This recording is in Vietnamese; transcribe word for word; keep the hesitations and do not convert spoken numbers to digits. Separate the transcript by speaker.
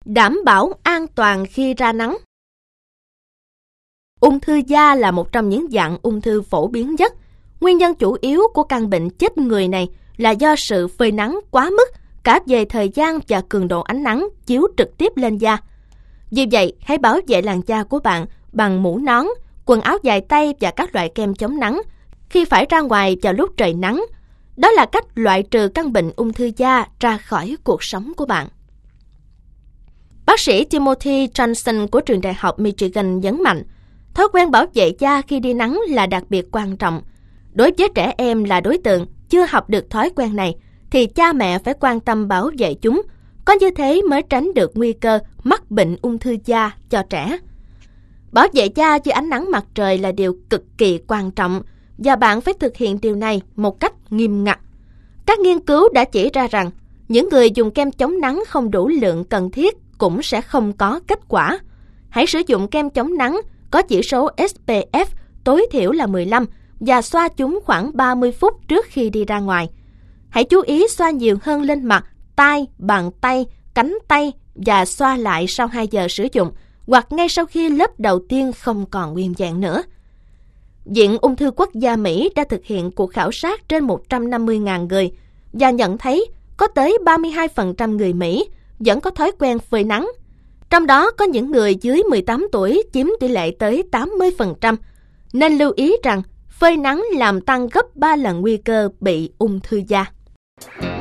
Speaker 1: Đảm bảo an toàn khi ra nắng. Ung thư da là một trong những dạng ung thư phổ biến nhất. Nguyên nhân chủ yếu của căn bệnh chết người này là do sự phơi nắng quá mức cả về thời gian và cường độ ánh nắng chiếu trực tiếp lên da. Vì vậy, hãy bảo vệ làn da của bạn bằng mũ nón, quần áo dài tay và các loại kem chống nắng khi phải ra ngoài vào lúc trời nắng. Đó là cách loại trừ căn bệnh ung thư da ra khỏi cuộc sống của bạn. Bác sĩ Timothy Johnson của trường đại học Michigan nhấn mạnh, thói quen bảo vệ da khi đi nắng là đặc biệt quan trọng. Đối với trẻ em là đối tượng chưa học được thói quen này, thì cha mẹ phải quan tâm bảo vệ chúng. Có như thế mới tránh được nguy cơ mắc bệnh ung thư da cho trẻ. Bảo vệ da dưới ánh nắng mặt trời là điều cực kỳ quan trọng, và bạn phải thực hiện điều này một cách nghiêm ngặt. Các nghiên cứu đã chỉ ra rằng, những người dùng kem chống nắng không đủ lượng cần thiết cũng sẽ không có kết quả. Hãy sử dụng kem chống nắng có chỉ số ét pê ép tối thiểu là mười lăm và xoa chúng khoảng ba mươi phút trước khi đi ra ngoài. Hãy chú ý xoa nhiều hơn lên mặt, tai, bàn tay, cánh tay và xoa lại sau hai giờ sử dụng hoặc ngay sau khi lớp đầu tiên không còn nguyên vẹn nữa. Viện Ung thư Quốc gia Mỹ đã thực hiện cuộc khảo sát trên một trăm năm mươi nghìn người và nhận thấy có tới ba mươi hai phần trăm người Mỹ vẫn có thói quen phơi nắng. Trong đó có những người dưới mười tám tuổi chiếm tỷ lệ tới tám mươi phần trăm. Nên lưu ý rằng phơi nắng làm tăng gấp ba lần nguy cơ bị ung thư da.